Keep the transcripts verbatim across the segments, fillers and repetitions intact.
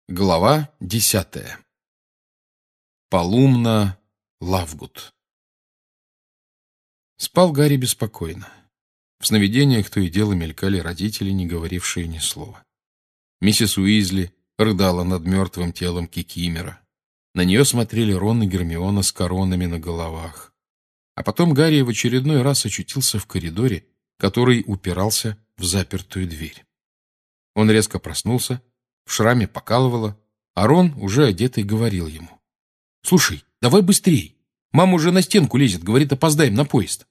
Глава десятая. Полумна Лавгуд. Спал Гарри беспокойно. В сновидениях то и дело мелькали родители, не говорившие ни слова. Миссис Уизли рыдала над мертвым телом Кикимора. На нее смотрели Рон и Гермиона с коронами на головах. А потом Гарри в очередной раз очутился в коридоре, который упирался в запертую дверь. Он резко проснулся, в шраме покалывало, а Рон, уже одетый, говорил ему: «Слушай, давай быстрей! Мама уже на стенку лезет, говорит, опоздаем на поезд».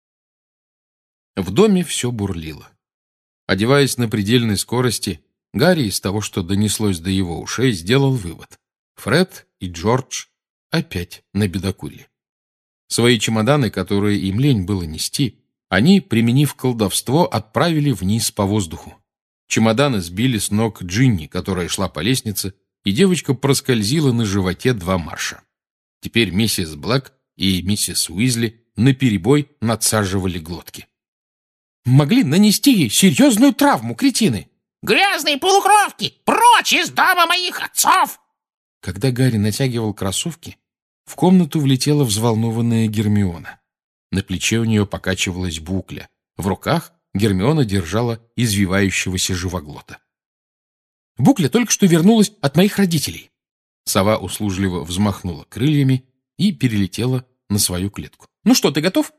В доме все бурлило. Одеваясь на предельной скорости, Гарри из того, что донеслось до его ушей, сделал вывод: Фред и Джордж опять набедокурили. Свои чемоданы, которые им лень было нести, они, применив колдовство, отправили вниз по воздуху. Чемоданы сбили с ног Джинни, которая шла по лестнице, и девочка проскользила на животе два марша. Теперь миссис Блэк и миссис Уизли наперебой надсаживали глотки. «Могли нанести ей серьезную травму, кретины!» «Грязные полукровки! Прочь из дома моих отцов!» Когда Гарри натягивал кроссовки, в комнату влетела взволнованная Гермиона. На плече у нее покачивалась букля. В руках Гермиона держала извивающегося живоглота. «Букля только что вернулась от моих родителей». Сова услужливо взмахнула крыльями и перелетела на свою клетку. «Ну что, ты готов?»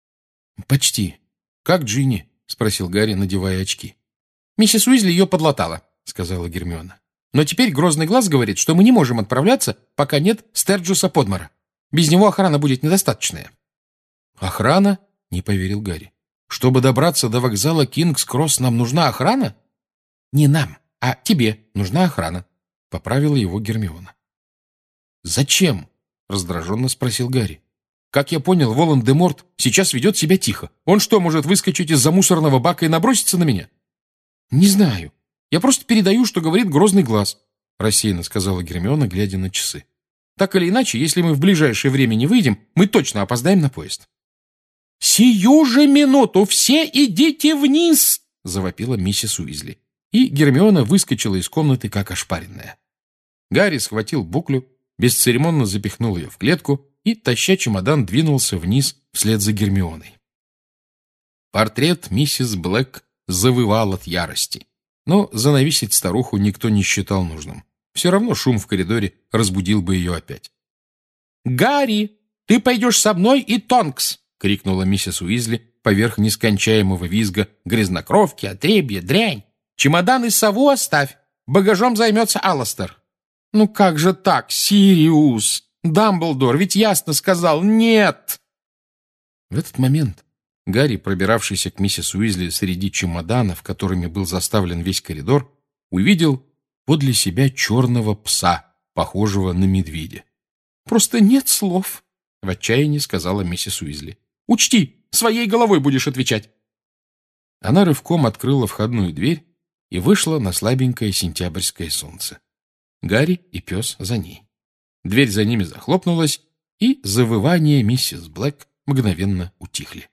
«Почти. Как Джинни?» — спросил Гарри, надевая очки. «Миссис Уизли ее подлатала», — сказала Гермиона. «Но теперь Грозный Глаз говорит, что мы не можем отправляться, пока нет Стерджуса Подмора. Без него охрана будет недостаточная». «Охрана?» — не поверил Гарри. «Чтобы добраться до вокзала Кингс-Кросс, нам нужна охрана?» «Не нам, а тебе нужна охрана», — поправила его Гермиона. «Зачем?» — раздраженно спросил Гарри. «Как я понял, Волан-де-Морт сейчас ведет себя тихо. Он что, может выскочить из-за мусорного бака и наброситься на меня?» «Не знаю. Я просто передаю, что говорит Грозный Глаз», — рассеянно сказала Гермиона, глядя на часы. «Так или иначе, если мы в ближайшее время не выйдем, мы точно опоздаем на поезд». «Сию же минуту все идите вниз!» — завопила миссис Уизли. И Гермиона выскочила из комнаты, как ошпаренная. Гарри схватил буклю, бесцеремонно запихнул ее в клетку и, таща чемодан, двинулся вниз вслед за Гермионой. Портрет миссис Блэк завывал от ярости, но занавесить старуху никто не считал нужным. Все равно шум в коридоре разбудил бы ее опять. «Гарри, ты пойдешь со мной и Тонкс!» — крикнула миссис Уизли поверх нескончаемого визга: «Грязнокровки, отребье, дрянь! Чемодан и сову оставь! Багажом займется Алластер!» «Ну как же так, Сириус? Дамблдор ведь ясно сказал «нет»!» В этот момент Гарри, пробиравшийся к миссис Уизли среди чемоданов, которыми был заставлен весь коридор, увидел подле себя черного пса, похожего на медведя. «Просто нет слов», — в отчаянии сказала миссис Уизли. «Учти, своей головой будешь отвечать». Она рывком открыла входную дверь и вышла на слабенькое сентябрьское солнце. Гарри и пес за ней. Дверь за ними захлопнулась, и завывания миссис Блэк мгновенно утихли.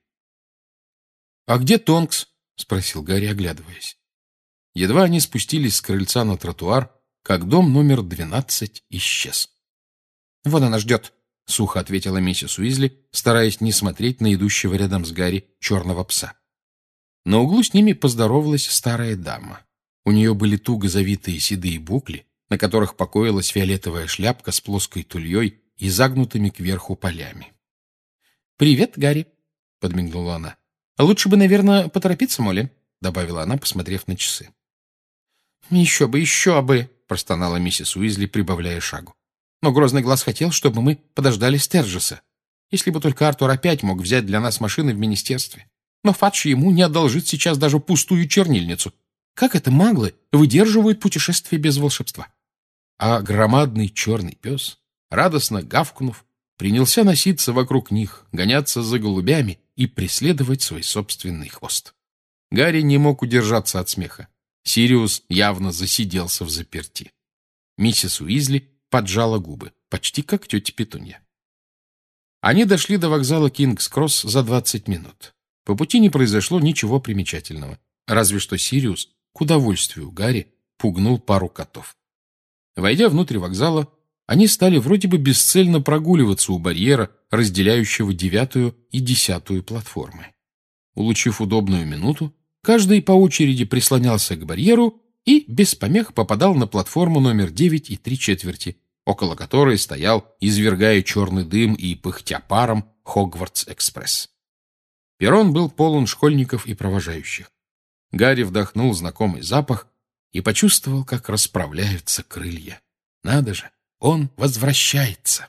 «А где Тонкс?» — спросил Гарри, оглядываясь. Едва они спустились с крыльца на тротуар, как дом номер двенадцать исчез. «Вон она ждет», — сухо ответила миссис Уизли, стараясь не смотреть на идущего рядом с Гарри черного пса. На углу с ними поздоровалась старая дама. У нее были туго завитые седые букли, на которых покоилась фиолетовая шляпка с плоской тульей и загнутыми кверху полями. «Привет, Гарри», — подмигнула она. «Лучше бы, наверное, поторопиться, Молли», — добавила она, посмотрев на часы. «Еще бы, еще бы», — простонала миссис Уизли, прибавляя шагу. «Но Грозный Глаз хотел, чтобы мы подождали Стерджеса. Если бы только Артур опять мог взять для нас машины в министерстве. Но Фадж ему не одолжит сейчас даже пустую чернильницу. Как это маглы выдерживают путешествие без волшебства?» А громадный черный пес, радостно гавкнув, принялся носиться вокруг них, гоняться за голубями и преследовать свой собственный хвост. Гарри не мог удержаться от смеха. Сириус явно засиделся взаперти. Миссис Уизли поджала губы, почти как тетя Петунья. Они дошли до вокзала Кингс-Кросс за двадцать минут. По пути не произошло ничего примечательного, разве что Сириус, к удовольствию Гарри, пугнул пару котов. Войдя внутрь вокзала, они стали вроде бы бесцельно прогуливаться у барьера, разделяющего девятую и десятую платформы. Улучив удобную минуту, каждый по очереди прислонялся к барьеру и без помех попадал на платформу номер девять и три четверти, около которой стоял, извергая черный дым и пыхтя паром, Хогвартс-экспресс. Перрон был полон школьников и провожающих. Гарри вдохнул знакомый запах и почувствовал, как расправляются крылья. Надо же, он возвращается.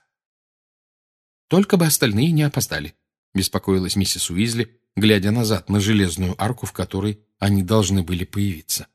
Только бы остальные не опоздали, беспокоилась миссис Уизли, глядя назад на железную арку, в которой они должны были появиться.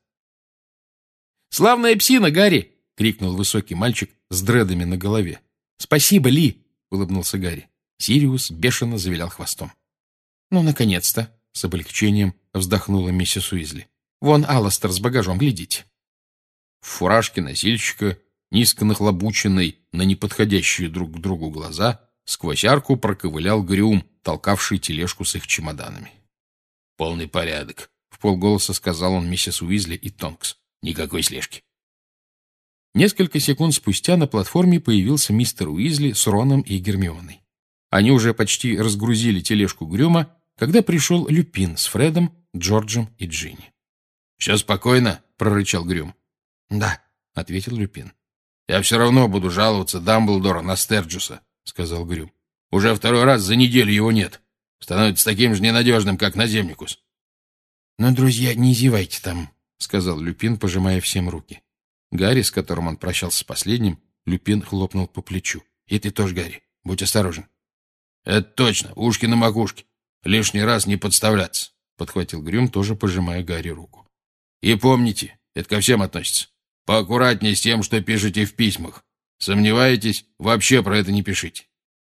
«Славная псина, Гарри!» — крикнул высокий мальчик с дредами на голове. «Спасибо, Ли!» — улыбнулся Гарри. Сириус бешено завилял хвостом. «Ну, наконец-то!» — с облегчением вздохнула миссис Уизли. «Вон Алластер с багажом, глядите!» В фуражке носильщика, низко нахлобученной на неподходящие друг к другу глаза, сквозь арку проковылял Грюм, толкавший тележку с их чемоданами. «Полный порядок», — вполголоса сказал он миссис Уизли и Тонкс. «Никакой слежки». Несколько секунд спустя на платформе появился мистер Уизли с Роном и Гермионой. Они уже почти разгрузили тележку Грюма, когда пришел Люпин с Фредом, Джорджем и Джинни. «Все спокойно?» — прорычал Грюм. «Да», — ответил Люпин. «Я все равно буду жаловаться Дамблдору на Стерджуса», — сказал Грюм. «Уже второй раз за неделю его нет. Становится таким же ненадежным, как Наземникус». «Ну, друзья, не зевайте там», — сказал Люпин, пожимая всем руки. Гарри, с которым он прощался последним, Люпин хлопнул по плечу. «И ты тоже, Гарри, будь осторожен». «Это точно, ушки на макушке. Лишний раз не подставляться», — подхватил Грюм, тоже пожимая Гарри руку. «И помните, это ко всем относится. Поаккуратнее с тем, что пишете в письмах. Сомневаетесь, вообще про это не пишите».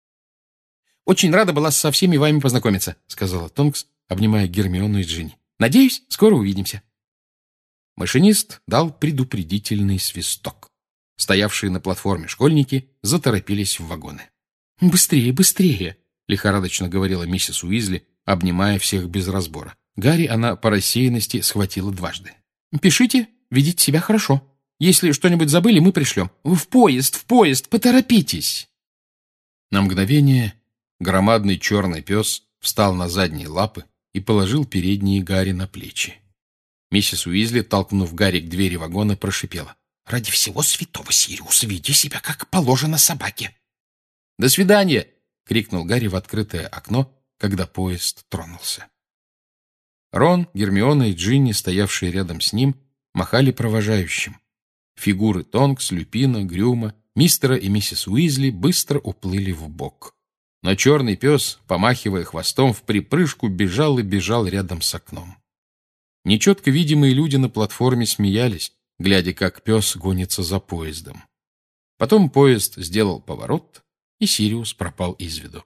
«Очень рада была со всеми вами познакомиться», — сказала Тонкс, обнимая Гермиону и Джинни. «Надеюсь, скоро увидимся». Машинист дал предупредительный свисток. Стоявшие на платформе школьники заторопились в вагоны. «Быстрее, быстрее!» — лихорадочно говорила миссис Уизли, обнимая всех без разбора. Гарри она по рассеянности схватила дважды. «Пишите, ведите себя хорошо. Если что-нибудь забыли, мы пришлем. В поезд, в поезд, поторопитесь!» На мгновение громадный черный пес встал на задние лапы и положил передние Гарри на плечи. Миссис Уизли, толкнув Гарри к двери вагона, прошипела. «Ради всего святого, Сириус, веди себя, как положено собаке!» «До свидания!» — крикнул Гарри в открытое окно, когда поезд тронулся. Рон, Гермиона и Джинни, стоявшие рядом с ним, махали провожающим. Фигуры Тонкс, Люпина, Грюма, мистера и миссис Уизли быстро уплыли вбок. Но черный пес, помахивая хвостом, вприпрыжку бежал и бежал рядом с окном. Нечетко видимые люди на платформе смеялись, глядя, как пес гонится за поездом. Потом поезд сделал поворот, и Сириус пропал из виду.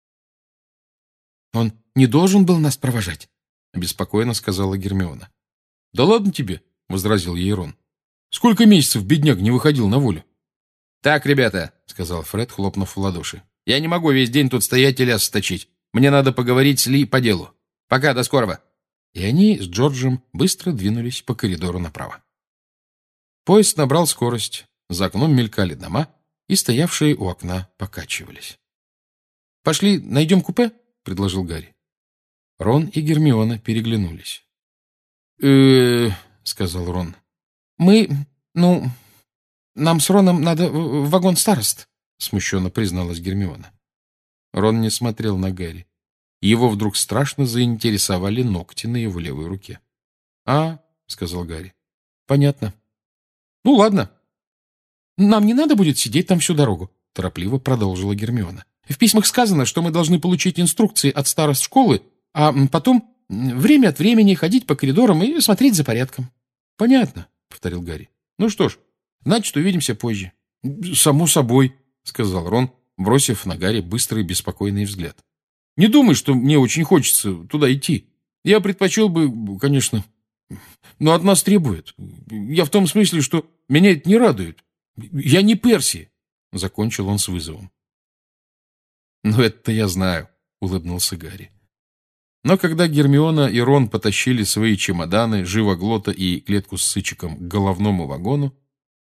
«Он не должен был нас провожать», — обеспокоенно сказала Гермиона. «Да ладно тебе», — возразил ей Рон. «Сколько месяцев бедняк не выходил на волю?» «Так, ребята», — сказал Фред, хлопнув в ладоши. «Я не могу весь день тут стоять и ляс сточить. Мне надо поговорить с Ли по делу. Пока, до скорого». И они с Джорджем быстро двинулись по коридору направо. Поезд набрал скорость, за окном мелькали дома, и стоявшие у окна покачивались. «Пошли, найдем купе?» — предложил Гарри. Рон и Гермиона переглянулись. э сказал Рон. «Мы... ну... нам с Роном надо в вагон старост», — смущенно призналась Гермиона. Рон не смотрел на Гарри. Его вдруг страшно заинтересовали ногти на его левой руке. «А, — сказал Гарри, — понятно. Ну, ладно. Нам не надо будет сидеть там всю дорогу, — торопливо продолжила Гермиона. В письмах сказано, что мы должны получить инструкции от старост школы, а потом время от времени ходить по коридорам и смотреть за порядком». «Понятно, — повторил Гарри. Ну что ж, значит, увидимся позже». «Само собой, — сказал Рон, бросив на Гарри быстрый беспокойный взгляд. Не думай, что мне очень хочется туда идти. Я предпочел бы, конечно, но от нас требуют. Я в том смысле, что меня это не радует. Я не Перси, — закончил он с вызовом. «Ну, это-то я знаю», — улыбнулся Гарри. Но когда Гермиона и Рон потащили свои чемоданы, живоглота и клетку с сычиком к головному вагону,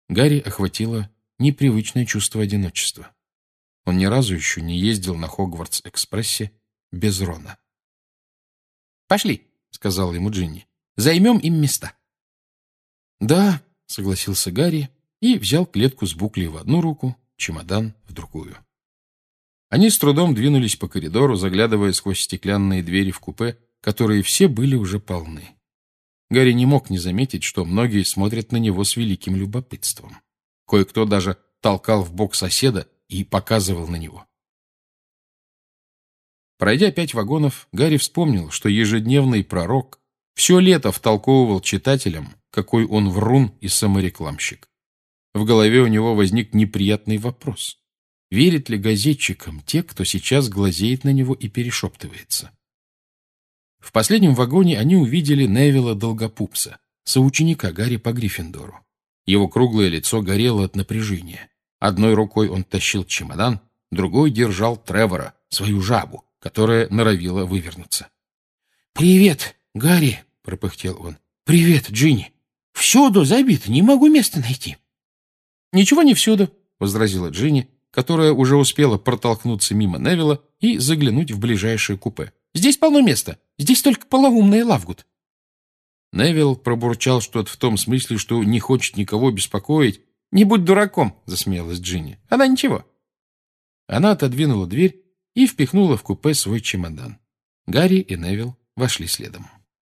Гарри охватило непривычное чувство одиночества. Он ни разу еще не ездил на Хогвартс-экспрессе без Рона. «Пошли», — сказала ему Джинни. «Займем им места». «Да», — согласился Гарри и взял клетку с буклей в одну руку, чемодан в другую. Они с трудом двинулись по коридору, заглядывая сквозь стеклянные двери в купе, которые все были уже полны. Гарри не мог не заметить, что многие смотрят на него с великим любопытством. Кое-кто даже толкал в бок соседа и показывал на него. Пройдя пять вагонов, Гарри вспомнил, что ежедневный пророк все лето втолковывал читателям, какой он врун и саморекламщик. В голове у него возник неприятный вопрос. Верит ли газетчикам те, кто сейчас глазеет на него и перешептывается? В последнем вагоне они увидели Невилла Долгопупса, соученика Гарри по Гриффиндору. Его круглое лицо горело от напряжения. Одной рукой он тащил чемодан, другой держал Тревора, свою жабу, которая норовила вывернуться. «Привет, Гарри!» — пропыхтел он. «Привет, Джинни! Всюду забито, не могу места найти». «Ничего не всюду», — возразила Джинни, которая уже успела протолкнуться мимо Невилла и заглянуть в ближайшее купе. «Здесь полно места. Здесь только полоумный Лавгуд». Невилл пробурчал что-то в том смысле, что не хочет никого беспокоить. «Не будь дураком», — засмеялась Джинни. «Она ничего». Она отодвинула дверь и впихнула в купе свой чемодан. Гарри и Невилл вошли следом.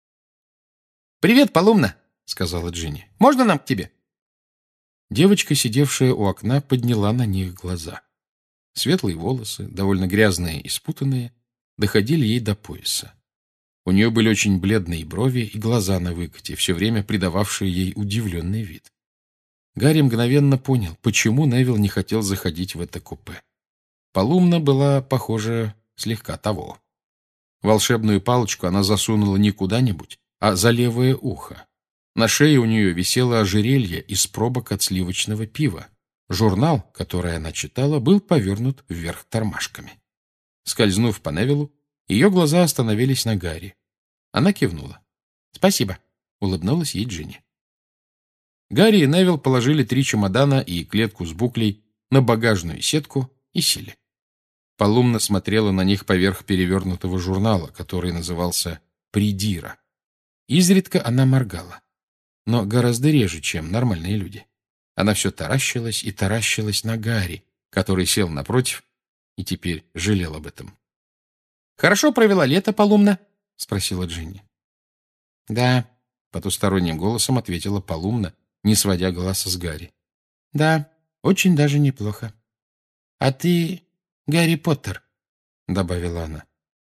«Привет, Полумна», — сказала Джинни. «Можно нам к тебе?» Девочка, сидевшая у окна, подняла на них глаза. Светлые волосы, довольно грязные и спутанные, доходили ей до пояса. У нее были очень бледные брови и глаза на выкате, все время придававшие ей удивленный вид. Гарри мгновенно понял, почему Невилл не хотел заходить в это купе. Полумна была, похоже, слегка того. Волшебную палочку она засунула не куда-нибудь, а за левое ухо. На шее у нее висело ожерелье из пробок от сливочного пива. Журнал, который она читала, был повернут вверх тормашками. Скользнув по Невиллу, ее глаза остановились на Гарри. Она кивнула. «Спасибо», — улыбнулась ей Джинни. Гарри и Невилл положили три чемодана и клетку с буклей на багажную сетку и сели. Полумна смотрела на них поверх перевернутого журнала, который назывался «Придира». Изредка она моргала, но гораздо реже, чем нормальные люди. Она все таращилась и таращилась на Гарри, который сел напротив и теперь жалел об этом. «Хорошо провела лето, Полумна?» — спросила Джинни. «Да», — потусторонним голосом ответила Полумна, не сводя глаза с Гарри. «Да, очень даже неплохо. А ты Гарри Поттер», — добавила она.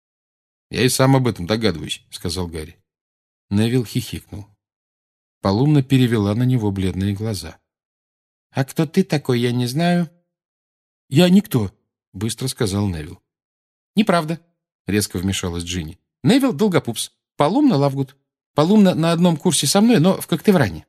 «Я и сам об этом догадываюсь», — сказал Гарри. Невилл хихикнул. Полумна перевела на него бледные глаза. «А кто ты такой, я не знаю». «Я никто», — быстро сказал Невилл. «Неправда», — резко вмешалась Джинни. «Невилл Долгопупс, Полумна Лавгуд. Полумна на одном курсе со мной, но в Когтевране».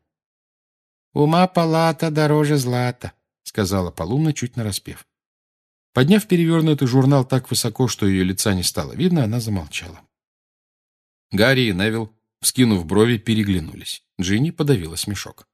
«Ума палата дороже злата», — сказала Полумна, чуть нараспев. Подняв перевернутый журнал так высоко, что ее лица не стало видно, она замолчала. Гарри и Невилл, вскинув брови, переглянулись. Джинни подавила смешок.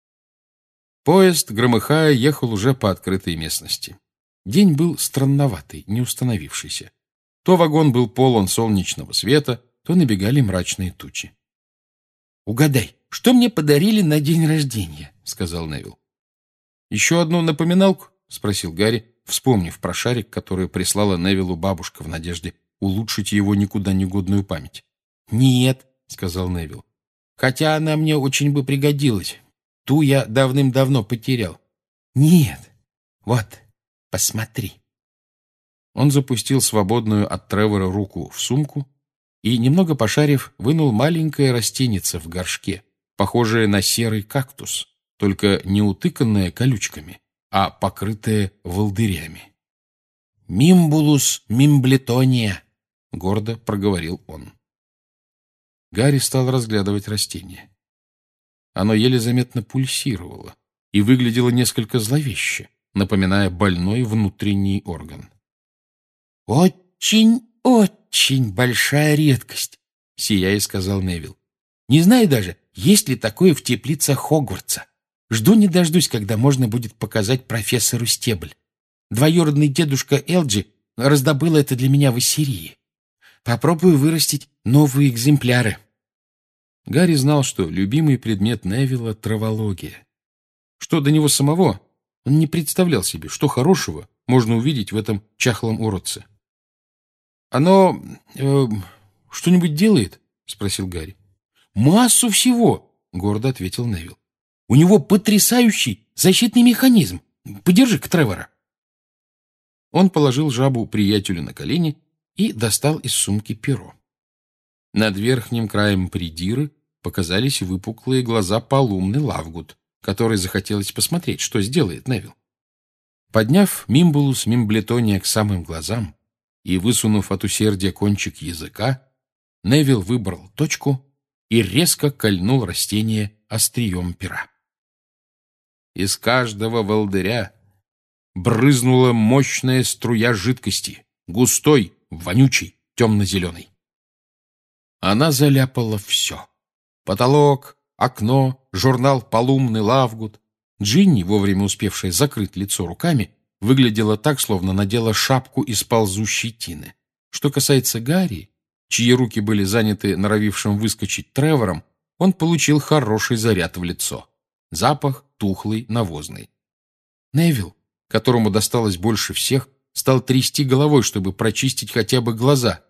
Поезд, громыхая, ехал уже по открытой местности. День был странноватый, не установившийся. То вагон был полон солнечного света, то набегали мрачные тучи. «Угадай, что мне подарили на день рождения?» — сказал Невилл. «Еще одну напоминалку?» — спросил Гарри, вспомнив про шарик, который прислала Невиллу бабушка в надежде улучшить его никуда не годную память. «Нет», — сказал Невилл. «Хотя она мне очень бы пригодилась. Ту я давным-давно потерял». «Нет. Вот, посмотри». Он запустил свободную от Тревора руку в сумку и, немного пошарив, вынул маленькое растенице в горшке, похожее на серый кактус, только не утыканное колючками, а покрытое волдырями. «Мимбулус мимблетония», — гордо проговорил он. Гарри стал разглядывать растение. Оно еле заметно пульсировало и выглядело несколько зловеще, напоминая больной внутренний орган. «Очень-очень большая редкость», — сияя сказал Невилл. «Не знаю даже, есть ли такое в теплицах Хогвартса. Жду не дождусь, когда можно будет показать профессору стебль. Двоюродный дедушка Элджи раздобыл это для меня в Ассирии. Попробую вырастить новые экземпляры». Гарри знал, что любимый предмет Невилла — травология. Что до него самого, он не представлял себе, что хорошего можно увидеть в этом чахлом уродце. «Оно э, что-нибудь делает?» — спросил Гарри. «Массу всего», — гордо ответил Невилл. «У него потрясающий защитный механизм. Подержи-ка Тревора». Он положил жабу приятелю на колени и достал из сумки перо. Над верхним краем придиры показались выпуклые глаза Полумны Лавгуд, которой захотелось посмотреть, что сделает Невилл. Подняв мимбулус мимблетония к самым глазам и высунув от усердия кончик языка, Невилл выбрал точку и резко кольнул растение острием пера. Из каждого волдыря брызнула мощная струя жидкости, густой, вонючий, темно-зеленый. Она заляпала все. Потолок, окно, журнал Полумны Лавгуд. Джинни, вовремя успевшая закрыть лицо руками, выглядела так, словно надела шапку из ползущей тины. Что касается Гарри, чьи руки были заняты норовившим выскочить Тревором, он получил хороший заряд в лицо. Запах тухлый, навозный. Невилл, которому досталось больше всех, стал трясти головой, чтобы прочистить хотя бы глаза.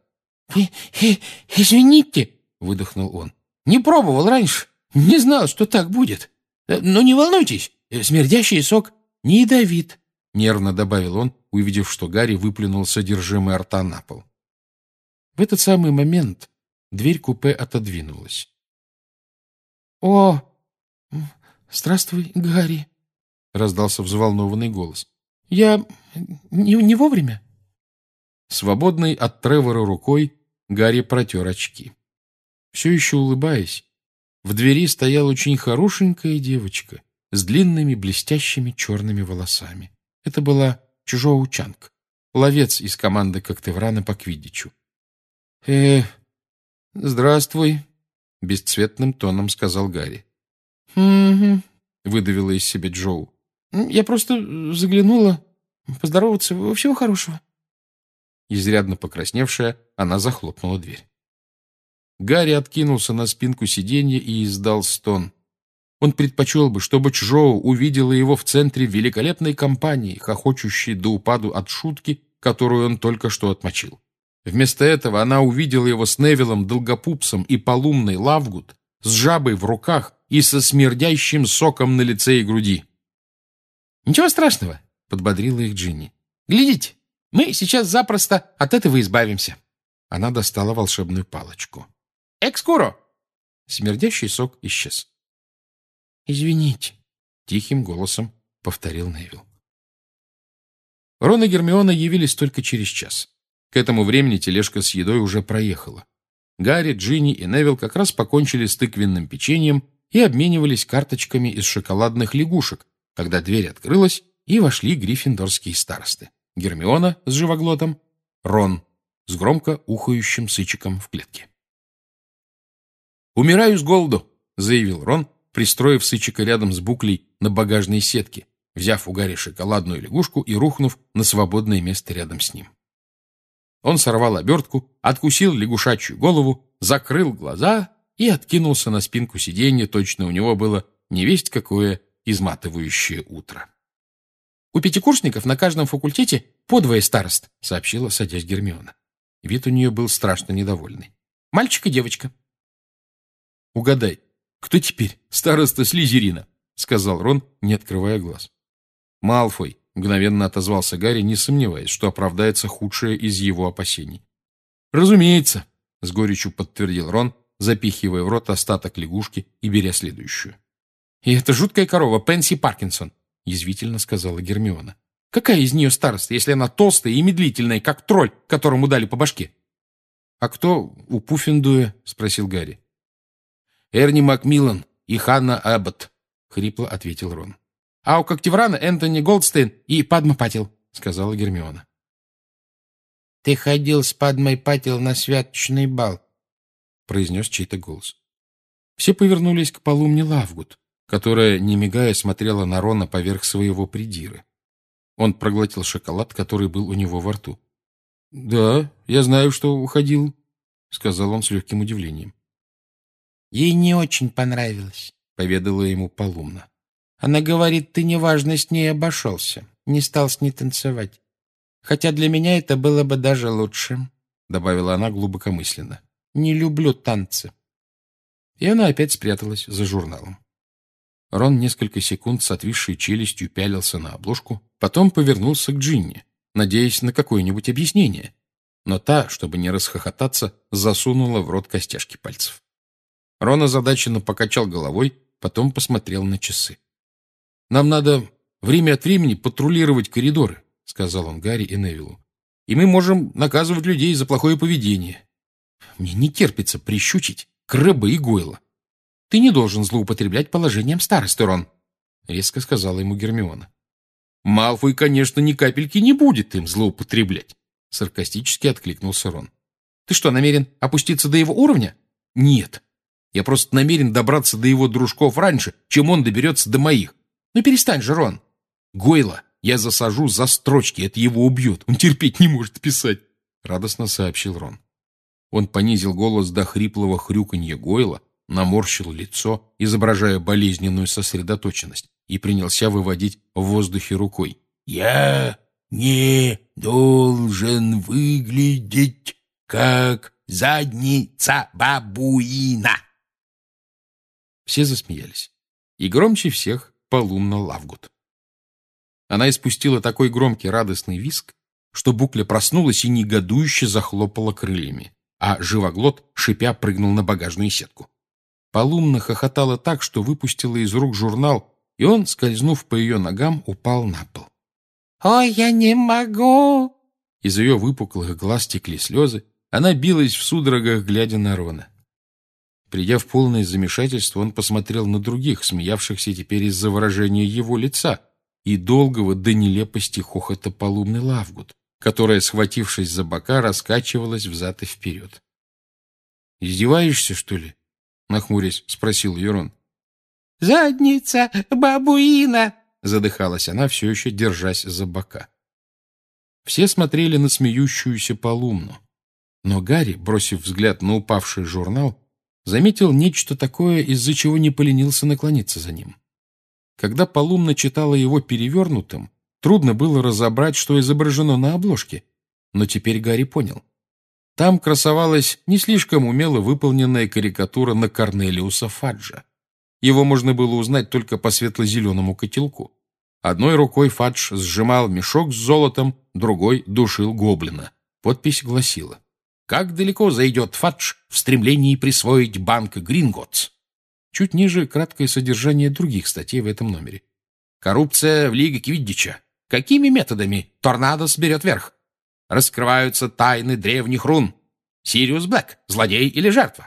«Извините», — выдохнул он. «Не пробовал раньше. Не знал, что так будет. Но не волнуйтесь, смердящий сок не ядовит», — нервно добавил он, увидев, что Гарри выплюнул содержимое рта на пол. В этот самый момент дверь купе отодвинулась. «О, здравствуй, Гарри», — раздался взволнованный голос. «Я не, не вовремя?» Свободной от Тревора рукой Гарри протер очки. Все еще улыбаясь, в двери стояла очень хорошенькая девочка с длинными блестящими черными волосами. Это была Чжоу Чанг, ловец из команды Когтеврана по квиддичу. «Э, здравствуй», — бесцветным тоном сказал Гарри. «Угу», — выдавила из себя Джоу. «Я просто заглянула поздороваться. Всего хорошего». Изрядно покрасневшая, она захлопнула дверь. Гарри откинулся на спинку сиденья и издал стон. Он предпочел бы, чтобы Чжоу увидела его в центре великолепной компании, хохочущей до упаду от шутки, которую он только что отмочил. Вместо этого она увидела его с Невиллом Долгопупсом и Полумной Лавгуд, с жабой в руках и со смердящим соком на лице и груди. «Ничего страшного», — подбодрила их Джинни. «Глядите, мы сейчас запросто от этого избавимся». Она достала волшебную палочку. «Экскуро!» Смердящий сок исчез. «Извините», — тихим голосом повторил Невилл. Рон и Гермиона явились только через час. К этому времени тележка с едой уже проехала. Гарри, Джинни и Невилл как раз покончили с тыквенным печеньем и обменивались карточками из шоколадных лягушек, когда дверь открылась, и вошли гриффиндорские старосты. Гермиона с живоглотом, Рон с громко ухающим сычиком в клетке. «Умираю с голоду», — заявил Рон, пристроив сычика рядом с буклей на багажной сетке, взяв у Гарри шоколадную лягушку и рухнув на свободное место рядом с ним. Он сорвал обертку, откусил лягушачью голову, закрыл глаза и откинулся на спинку сиденья, точно у него было невесть какое изматывающее утро. «У пятикурсников на каждом факультете по двое старост», — сообщила, садясь Гермиона. Вид у нее был страшно недовольный. «Мальчик и девочка». «Угадай, кто теперь староста Слизерина?» — сказал Рон, не открывая глаз. «Малфой», — мгновенно отозвался Гарри, не сомневаясь, что оправдается худшее из его опасений. «Разумеется», — с горечью подтвердил Рон, запихивая в рот остаток лягушки и беря следующую. «И это жуткая корова Пенси Паркинсон», — язвительно сказала Гермиона. «Какая из нее староста, если она толстая и медлительная, как тролль, которому дали по башке?» «А кто у Пуффендуя?» — спросил Гарри. «Эрни Макмиллан и Ханна Эбботт», — хрипло ответил Рон. «А у Когтеврана Энтони Голдстейн и Падма Патил», — сказала Гермиона. «Ты ходил с Падмой Патил на святочный бал», — произнес чей-то голос. Все повернулись к Полумне Лавгуд, которая, не мигая, смотрела на Рона поверх своего придиры. Он проглотил шоколад, который был у него во рту. «Да, я знаю, что уходил», — сказал он с легким удивлением. «Ей не очень понравилось», — поведала ему Полумна. «Она говорит, ты неважно с ней обошелся, не стал с ней танцевать. Хотя для меня это было бы даже лучше», — добавила она глубокомысленно. «Не люблю танцы». И она опять спряталась за журналом. Рон несколько секунд с отвисшей челюстью пялился на обложку, потом повернулся к Джинни, надеясь на какое-нибудь объяснение. Но та, чтобы не расхохотаться, засунула в рот костяшки пальцев. Рон озадаченно покачал головой, потом посмотрел на часы. «Нам надо время от времени патрулировать коридоры», — сказал он Гарри и Невиллу. «И мы можем наказывать людей за плохое поведение. Мне не терпится прищучить Крэбба и Гойла». «Ты не должен злоупотреблять положением старосты, Рон», — резко сказала ему Гермиона. «Малфой, конечно, ни капельки не будет им злоупотреблять», — саркастически откликнулся Рон. «Ты что, намерен опуститься до его уровня?» «Нет. Я просто намерен добраться до его дружков раньше, чем он доберется до моих. Ну перестань же, Рон. Гойла я засажу за строчки, это его убьет. Он терпеть не может писать», — радостно сообщил Рон. Он понизил голос до хриплого хрюканья Гойла, наморщил лицо, изображая болезненную сосредоточенность, и принялся выводить в воздухе рукой. «Я не должен выглядеть как задница бабуина». Все засмеялись. И громче всех Полумна Лавгуд. Она испустила такой громкий радостный визг, что Букля проснулась и негодующе захлопала крыльями, а Живоглот, шипя, прыгнул на багажную сетку. Полумна хохотала так, что выпустила из рук журнал, и он, скользнув по ее ногам, упал на пол. «Ой, я не могу!» Из ее выпуклых глаз текли слезы. Она билась в судорогах, глядя на Рона. Придя в полное замешательство, он посмотрел на других, смеявшихся теперь из-за выражения его лица и долгого до нелепости хохота Полумны Лавгуд, которая, схватившись за бока, раскачивалась взад и вперед. «Издеваешься, что ли?» — нахмурясь, спросил ее Рон. «Задница бабуина!» — задыхалась она, все еще держась за бока. Все смотрели на смеющуюся Полумну, но Гарри, бросив взгляд на упавший журнал, заметил нечто такое, из-за чего не поленился наклониться за ним. Когда Полумна читала его перевернутым, трудно было разобрать, что изображено на обложке, но теперь Гарри понял. Там красовалась не слишком умело выполненная карикатура на Корнелиуса Фаджа. Его можно было узнать только по светло-зеленому котелку. Одной рукой Фадж сжимал мешок с золотом, другой душил гоблина. Подпись гласила: «Как далеко зайдет Фадж в стремлении присвоить банк Гринготс?» Чуть ниже краткое содержание других статей в этом номере. «Коррупция в Лиге Квиддича. Какими методами Торнадос берет верх? Раскрываются тайны древних рун. Сириус Блэк, злодей или жертва?»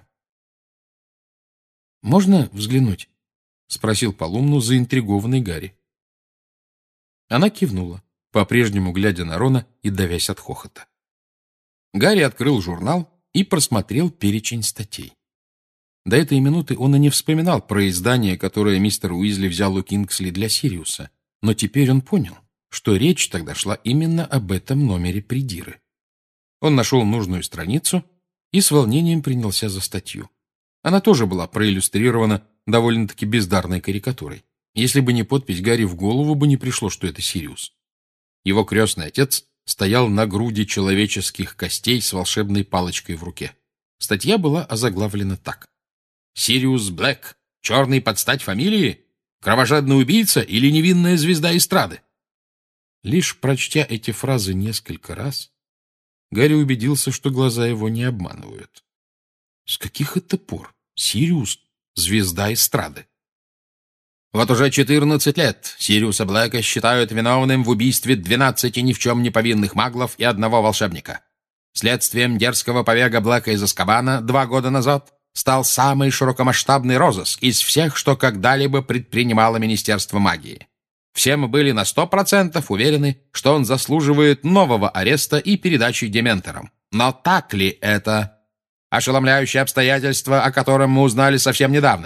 «Можно взглянуть?» — спросил Полумну заинтригованный Гарри. Она кивнула, по-прежнему глядя на Рона и давясь от хохота. Гарри открыл журнал и просмотрел перечень статей. До этой минуты он и не вспоминал про издание, которое мистер Уизли взял у Кингсли для Сириуса, но теперь он понял, что речь тогда шла именно об этом номере придиры. Он нашел нужную страницу и с волнением принялся за статью. Она тоже была проиллюстрирована довольно-таки бездарной карикатурой. Если бы не подпись, Гарри в голову бы не пришло, что это Сириус. Его крестный отец стоял на груди человеческих костей с волшебной палочкой в руке. Статья была озаглавлена так: «Сириус Блэк, черный под стать фамилии? Кровожадный убийца или невинная звезда эстрады?» Лишь прочтя эти фразы несколько раз, Гарри убедился, что глаза его не обманывают. С каких это пор Сириус — звезда эстрады? Вот уже четырнадцать лет Сириуса Блэка считают виновным в убийстве двенадцати ни в чем не повинных маглов и одного волшебника. Следствием дерзкого побега Блэка из Азкабана два года назад стал самый широкомасштабный розыск из всех, что когда-либо предпринимало Министерство магии. Все мы были на сто процентов уверены, что он заслуживает нового ареста и передачи дементорам. Но так ли это? Ошеломляющее обстоятельство, о котором мы узнали совсем недавно.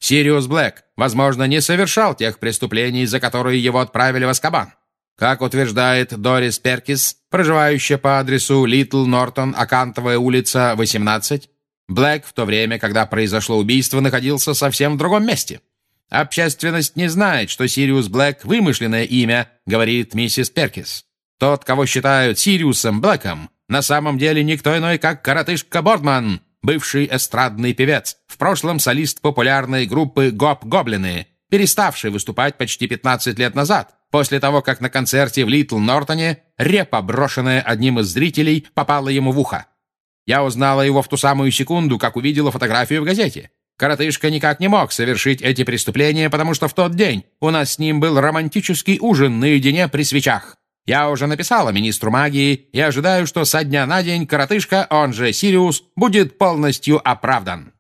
Сириус Блэк, возможно, не совершал тех преступлений, за которые его отправили в Азкабан. Как утверждает Дорис Перкис, проживающая по адресу Литл Нортон, Акантовая улица, восемнадцать, Блэк в то время, когда произошло убийство, находился совсем в другом месте. «Общественность не знает, что Сириус Блэк — вымышленное имя», — говорит миссис Перкис. «Тот, кого считают Сириусом Блэком, на самом деле никто иной, как коротышка Бордман, бывший эстрадный певец, в прошлом солист популярной группы «Гоп-гоблины», переставший выступать почти пятнадцать лет назад, после того, как на концерте в Литл Нортоне репа, брошенная одним из зрителей, попала ему в ухо. Я узнала его в ту самую секунду, как увидела фотографию в газете. Коротышка никак не мог совершить эти преступления, потому что в тот день у нас с ним был романтический ужин наедине при свечах. Я уже написала министру магии и ожидаю, что со дня на день коротышка, он же Сириус, будет полностью оправдан».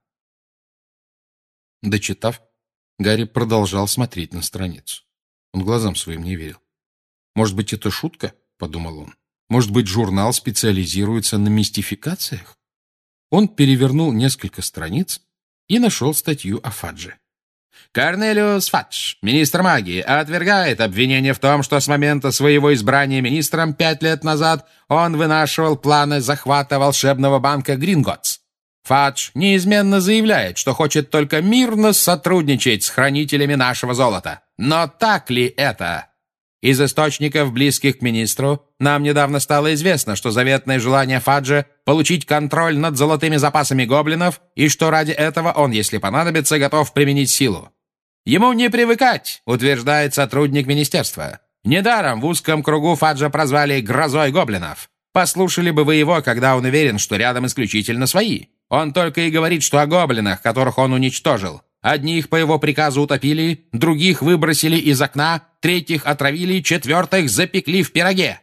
Дочитав, Гарри продолжал смотреть на страницу. Он глазам своим не верил. «Может быть, это шутка?» — подумал он. «Может быть, журнал специализируется на мистификациях?» Он перевернул несколько страниц и нашел статью о Фадже. Корнелиус Фадж, министр магии, отвергает обвинение в том, что с момента своего избрания министром пять лет назад он вынашивал планы захвата волшебного банка Гринготс. Фадж неизменно заявляет, что хочет только мирно сотрудничать с хранителями нашего золота. Но так ли это? Из источников, близких к министру, нам недавно стало известно, что заветное желание Фаджа — получить контроль над золотыми запасами гоблинов, и что ради этого он, если понадобится, готов применить силу. Ему не привыкать, утверждает сотрудник министерства. Недаром в узком кругу Фаджа прозвали «грозой гоблинов». Послушали бы вы его, когда он уверен, что рядом исключительно свои. Он только и говорит, что о гоблинах, которых он уничтожил. Одних по его приказу утопили, других выбросили из окна, третьих отравили, четвертых запекли в пироге.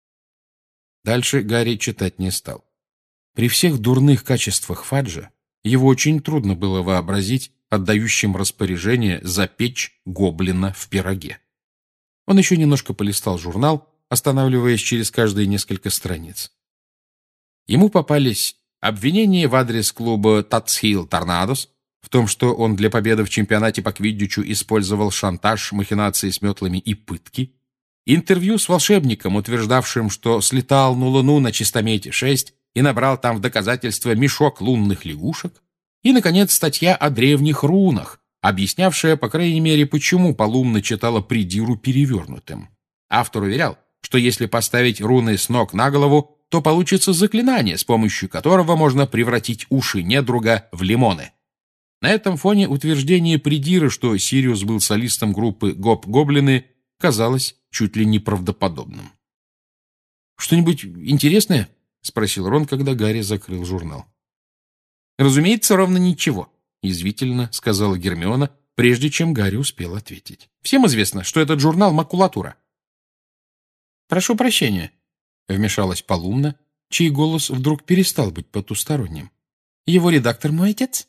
Дальше Гарри читать не стал. При всех дурных качествах Фаджа его очень трудно было вообразить отдающим распоряжение запечь гоблина в пироге. Он еще немножко полистал журнал, останавливаясь через каждые несколько страниц. Ему попались обвинения в адрес клуба «Татсхилл Торнадос», в том, что он для победы в чемпионате по квиддичу использовал шантаж, махинации с метлами и пытки, интервью с волшебником, утверждавшим, что слетал на Луну на Чистомете шесть и набрал там в доказательство мешок лунных лягушек, и, наконец, статья о древних рунах, объяснявшая, по крайней мере, почему Полумна читала придиру перевернутым. Автор уверял, что если поставить руны с ног на голову, то получится заклинание, с помощью которого можно превратить уши недруга в лимоны. На этом фоне утверждение придира, что Сириус был солистом группы «Гоп-гоблины», казалось чуть ли не правдоподобным. «Что-нибудь интересное?» — спросил Рон, когда Гарри закрыл журнал. «Разумеется, ровно ничего», — язвительно сказала Гермиона, прежде чем Гарри успел ответить. «Всем известно, что этот журнал — макулатура». «Прошу прощения», — вмешалась Полумна, чей голос вдруг перестал быть потусторонним. «Его редактор мой отец?»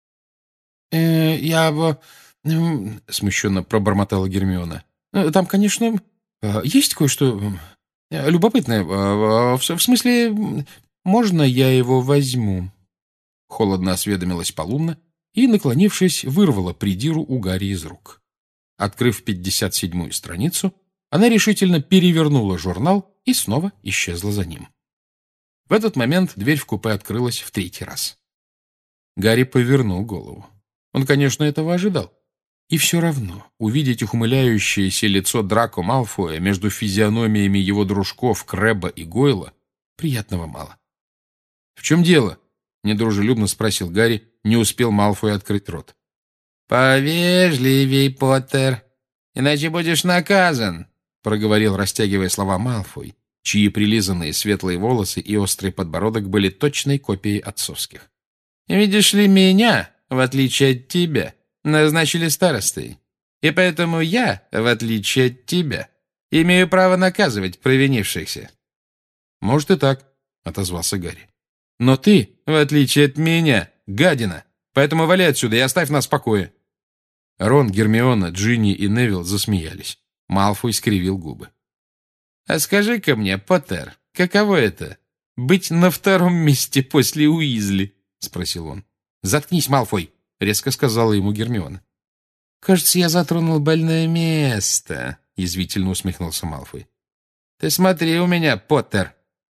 «Э, я бы...» — смущенно пробормотала Гермиона. «Там, конечно, есть кое-что любопытное. В смысле, можно я его возьму?» Холодно осведомилась Полумна и, наклонившись, вырвала придиру у Гарри из рук. Открыв пятьдесят седьмую страницу, она решительно перевернула журнал и снова исчезла за ним. В этот момент дверь в купе открылась в третий раз. Гарри повернул голову. Он, конечно, этого ожидал. И все равно увидеть ухмыляющееся лицо Драко Малфоя между физиономиями его дружков Крэбба и Гойла приятного мало. «В чем дело?» — недружелюбно спросил Гарри, не успел Малфой открыть рот. «Повежливей, Поттер, иначе будешь наказан», — проговорил, растягивая слова, Малфой, чьи прилизанные светлые волосы и острый подбородок были точной копией отцовских. «Видишь ли, меня, в отличие от тебя, назначили старостой, и поэтому я, в отличие от тебя, имею право наказывать провинившихся». «Может и так», — отозвался Гарри. «Но ты, в отличие от меня, гадина, поэтому вали отсюда и оставь нас в покое». Рон, Гермиона, Джинни и Невилл засмеялись. Малфой скривил губы. «А скажи-ка мне, Поттер, каково это — быть на втором месте после Уизли?» — спросил он. «Заткнись, Малфой!» — резко сказала ему Гермиона. «Кажется, я затронул больное место», — язвительно усмехнулся Малфой. «Ты смотри у меня, Поттер.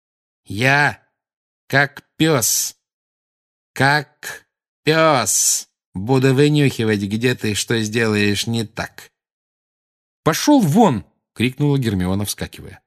Я как пес, как пес буду вынюхивать, где ты что сделаешь не так». «Пошел вон!» — крикнула Гермиона, вскакивая.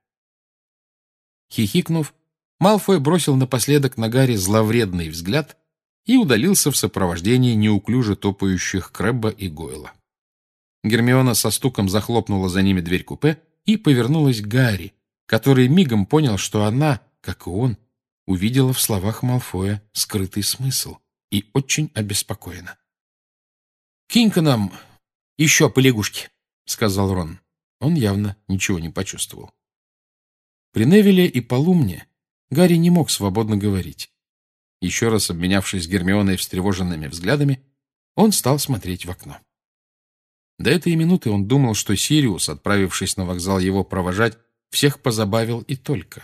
Хихикнув, Малфой бросил напоследок на Гарри зловредный взгляд и удалился в сопровождении неуклюже топающих Крэбба и Гойла. Гермиона со стуком захлопнула за ними дверь купе и повернулась к Гарри, который мигом понял, что она, как и он, увидела в словах Малфоя скрытый смысл и очень обеспокоена. «Кинь-ка нам еще по лягушке», — сказал Рон. Он явно ничего не почувствовал. При Невиле и Полумне Гарри не мог свободно говорить. Еще раз обменявшись с Гермионой встревоженными взглядами, он стал смотреть в окно. До этой минуты он думал, что Сириус, отправившись на вокзал его провожать, всех позабавил и только.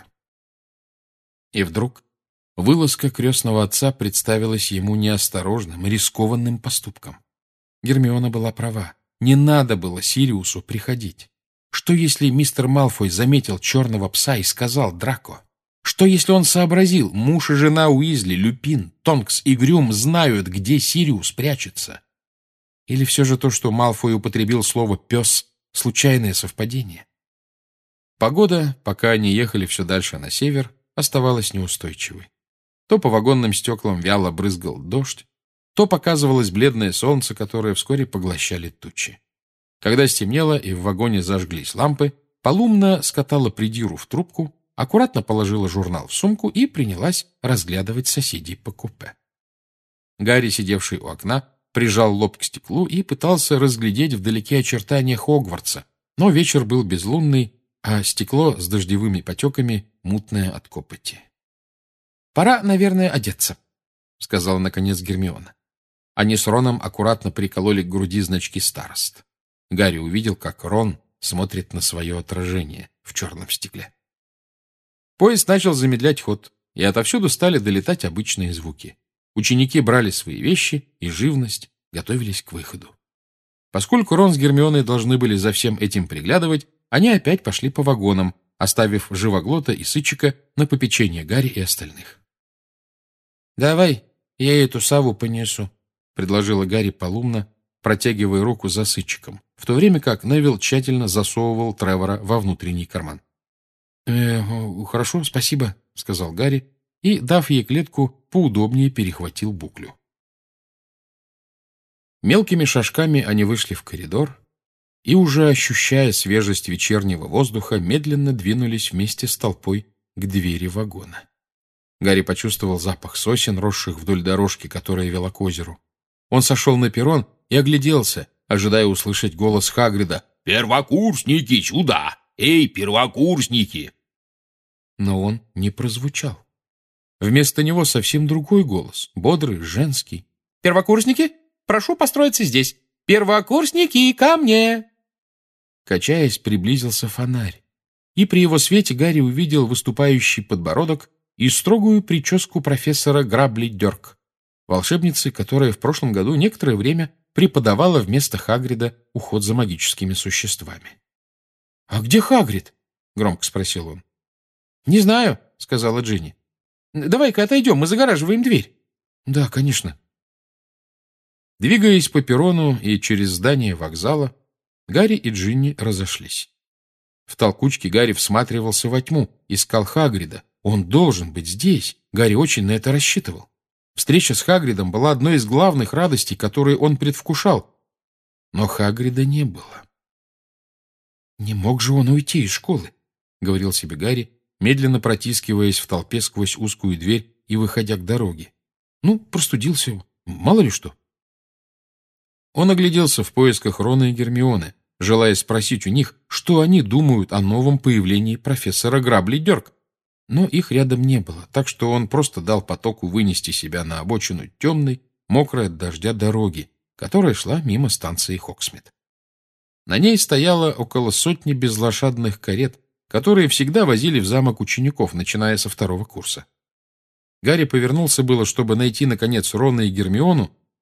И вдруг вылазка крестного отца представилась ему неосторожным, рискованным поступком. Гермиона была права. Не надо было Сириусу приходить. Что, если мистер Малфой заметил черного пса и сказал Драко? Что, если он сообразил, муж и жена Уизли, Люпин, Тонкс и Грюм знают, где Сириус прячется? Или все же то, что Малфой употребил слово «пес» — случайное совпадение? Погода, пока они ехали все дальше на север, оставалась неустойчивой. То по вагонным стеклам вяло брызгал дождь, то показывалось бледное солнце, которое вскоре поглощали тучи. Когда стемнело и в вагоне зажглись лампы, Полумна скатала придиру в трубку, аккуратно положила журнал в сумку и принялась разглядывать соседей по купе. Гарри, сидевший у окна, прижал лоб к стеклу и пытался разглядеть вдалеке очертания Хогвартса, но вечер был безлунный, а стекло с дождевыми потеками мутное от копоти. «Пора, наверное, одеться», — сказала наконец Гермиона. Они с Роном аккуратно прикололи к груди значки старост. Гарри увидел, как Рон смотрит на свое отражение в черном стекле. Поезд начал замедлять ход, и отовсюду стали долетать обычные звуки. Ученики брали свои вещи и живность, готовились к выходу. Поскольку Рон с Гермионой должны были за всем этим приглядывать, они опять пошли по вагонам, оставив Живоглота и Сычика на попечение Гарри и остальных. «Давай, я эту сову понесу», — предложила Гарри Полумна, протягивая руку за Сычиком, в то время как Невилл тщательно засовывал Тревора во внутренний карман. «Э, «Хорошо, спасибо», — сказал Гарри, и, дав ей клетку, поудобнее перехватил буклю. Мелкими шажками они вышли в коридор и, уже ощущая свежесть вечернего воздуха, медленно двинулись вместе с толпой к двери вагона. Гарри почувствовал запах сосен, росших вдоль дорожки, которая вела к озеру. Он сошел на перрон и огляделся, ожидая услышать голос Хагрида: «Первокурсники, сюда! Эй, первокурсники!» Но он не прозвучал. Вместо него совсем другой голос, бодрый, женский. «Первокурсники, прошу построиться здесь. Первокурсники, ко мне!» Качаясь, приблизился фонарь, и при его свете Гарри увидел выступающий подбородок и строгую прическу профессора Грабли-Дёрк, волшебницы, которая в прошлом году некоторое время преподавала вместо Хагрида уход за магическими существами. — А где Хагрид? — громко спросил он. — Не знаю, — сказала Джинни. — Давай-ка отойдем, мы загораживаем дверь. — Да, конечно. Двигаясь по перрону и через здание вокзала, Гарри и Джинни разошлись. В толкучке Гарри всматривался во тьму, искал Хагрида. Он должен быть здесь. Гарри очень на это рассчитывал. Встреча с Хагридом была одной из главных радостей, которые он предвкушал. Но Хагрида не было. «Не мог же он уйти из школы», — говорил себе Гарри, медленно протискиваясь в толпе сквозь узкую дверь и выходя к дороге. «Ну, простудился, мало ли что». Он огляделся в поисках Рона и Гермионы, желая спросить у них, что они думают о новом появлении профессора Грабли-Дёрк. Но их рядом не было, так что он просто дал потоку вынести себя на обочину темной, мокрой от дождя дороги, которая шла мимо станции Хоксмит. На ней стояло около сотни безлошадных карет, которые всегда возили в замок учеников, начиная со второго курса. Гарри повернулся было, чтобы найти, наконец, Рона и Гермиону,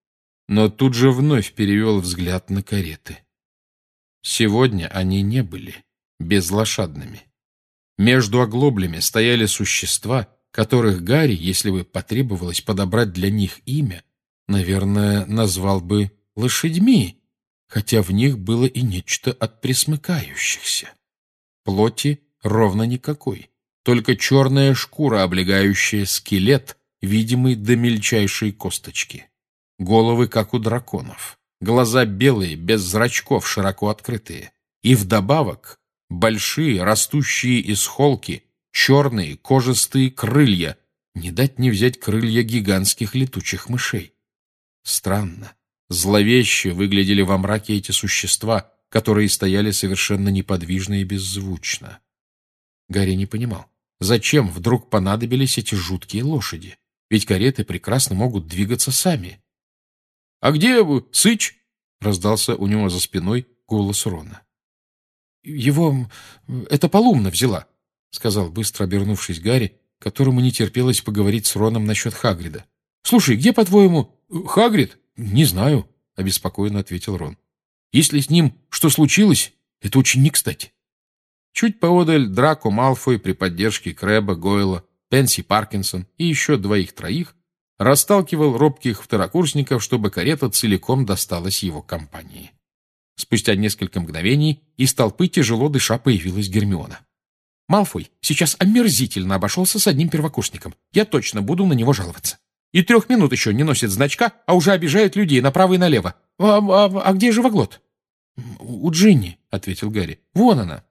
но тут же вновь перевел взгляд на кареты. Сегодня они не были безлошадными. Между оглоблями стояли существа, которых Гарри, если бы потребовалось подобрать для них имя, наверное, назвал бы лошадьми, хотя в них было и нечто от пресмыкающихся. Плоти ровно никакой, только черная шкура, облегающая скелет, видимый до мельчайшей косточки. Головы, как у драконов, глаза белые, без зрачков, широко открытые. И вдобавок большие, растущие из холки, черные кожистые крылья, не дать не взять крылья гигантских летучих мышей. Странно, зловеще выглядели во мраке эти существа, которые стояли совершенно неподвижно и беззвучно. Гарри не понимал, зачем вдруг понадобились эти жуткие лошади, ведь кареты прекрасно могут двигаться сами. — А где вы, Сыч? — раздался у него за спиной голос Рона. — Его эта Полумна взяла, — сказал, быстро обернувшись Гарри, которому не терпелось поговорить с Роном насчет Хагрида. — Слушай, где, по-твоему, Хагрид? — Не знаю, — обеспокоенно ответил Рон. — Если с ним что случилось, это очень не кстати. Чуть поодаль Драко Малфой при поддержке Крэба, Гойла, Пенси Паркинсон и еще двоих-троих расталкивал робких второкурсников, чтобы карета целиком досталась его компании. Спустя несколько мгновений из толпы тяжело дыша появилась Гермиона. «Малфой сейчас омерзительно обошелся с одним первокурсником. Я точно буду на него жаловаться. И трех минут еще не носит значка, а уже обижает людей направо и налево. А, а, а где живоглот?» «У Джинни», — ответил Гарри. «Вон она».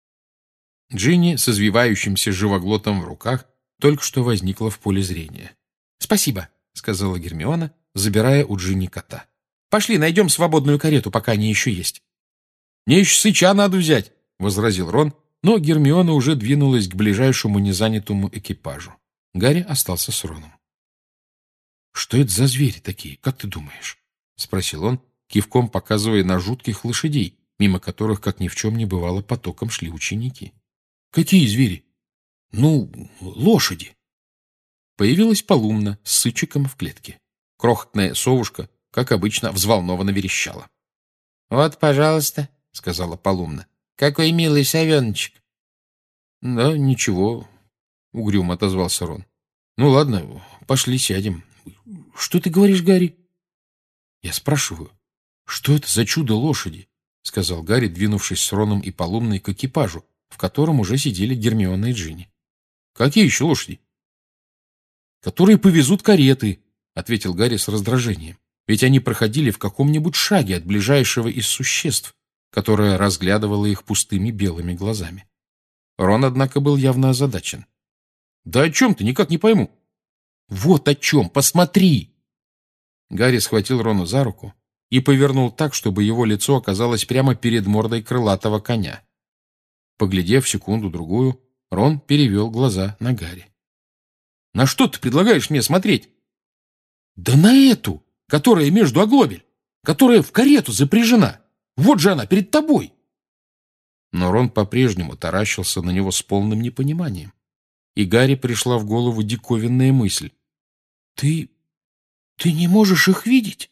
Джинни с извивающимся живоглотом в руках только что возникла в поле зрения. «Спасибо», — сказала Гермиона, забирая у Джинни кота. «Пошли, найдем свободную карету, пока они еще есть». «Мне еще Сыча надо взять», — возразил Рон, но Гермиона уже двинулась к ближайшему незанятому экипажу. Гарри остался с Роном. «Что это за звери такие, как ты думаешь?» — спросил он, кивком показывая на жутких лошадей, мимо которых, как ни в чем не бывало, потоком шли ученики. «Какие звери?» «Ну, лошади». Появилась Полумна с Сычиком в клетке. Крохотная совушка, как обычно, взволнованно верещала. «Вот, пожалуйста», — сказала Полумна. «Какой милый совеночек». «Да, ничего», — угрюмо отозвался Рон. «Ну ладно, пошли сядем». «Что ты говоришь, Гарри?» «Я спрашиваю, что это за чудо лошади?» — сказал Гарри, двинувшись с Роном и Полумной к экипажу, в котором уже сидели Гермиона и Джинни. «Какие еще лошади?» «Которые повезут кареты», — ответил Гарри с раздражением. «Ведь они проходили в каком-нибудь шаге от ближайшего из существ, которое разглядывало их пустыми белыми глазами». Рон, однако, был явно озадачен. «Да о чем ты? Никак не пойму». «Вот о чем! Посмотри!» Гарри схватил Рона за руку и повернул так, чтобы его лицо оказалось прямо перед мордой крылатого коня. Поглядев секунду-другую, Рон перевел глаза на Гарри. «На что ты предлагаешь мне смотреть?» «Да на эту, которая между оглобель, которая в карету запряжена. Вот же она, перед тобой!» Но Рон по-прежнему таращился на него с полным непониманием. И Гарри пришла в голову диковинная мысль. «Ты... ты не можешь их видеть?»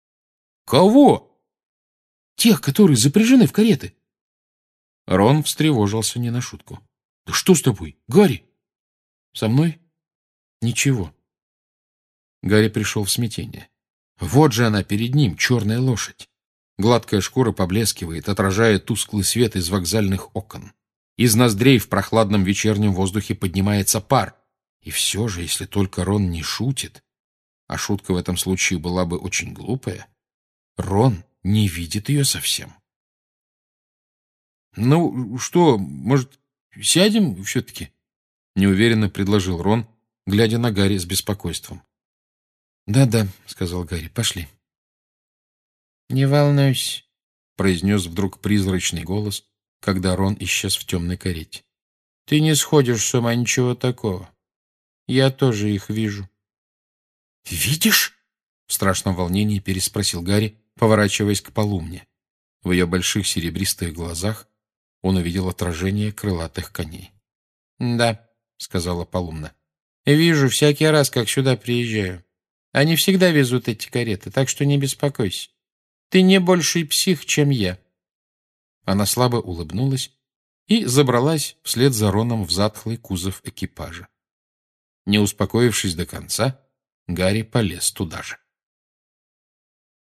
«Кого?» «Тех, которые запряжены в кареты». Рон встревожился не на шутку. «Да что с тобой, Гарри?» «Со мной? Ничего». Гарри пришел в смятение. Вот же она перед ним, черная лошадь. Гладкая шкура поблескивает, отражая тусклый свет из вокзальных окон. Из ноздрей в прохладном вечернем воздухе поднимается пар. И все же, если только Рон не шутит, а шутка в этом случае была бы очень глупая, Рон не видит ее совсем. «Ну, что, может, сядем все-таки?» — неуверенно предложил Рон, глядя на Гарри с беспокойством. «Да-да», — сказал Гарри, — «пошли». «Не волнуйся», — произнес вдруг призрачный голос, когда Рон исчез в темной карете. «Ты не сходишь с ума, ничего такого. Я тоже их вижу». «Видишь?» — в страшном волнении переспросил Гарри, поворачиваясь к Полумне. В ее больших серебристых глазах он увидел отражение крылатых коней. «Да», — сказала Полумна, — «вижу всякий раз, как сюда приезжаю. Они всегда везут эти кареты, так что не беспокойся. Ты не больший псих, чем я». Она слабо улыбнулась и забралась вслед за Роном в затхлый кузов экипажа. Не успокоившись до конца, Гарри полез туда же.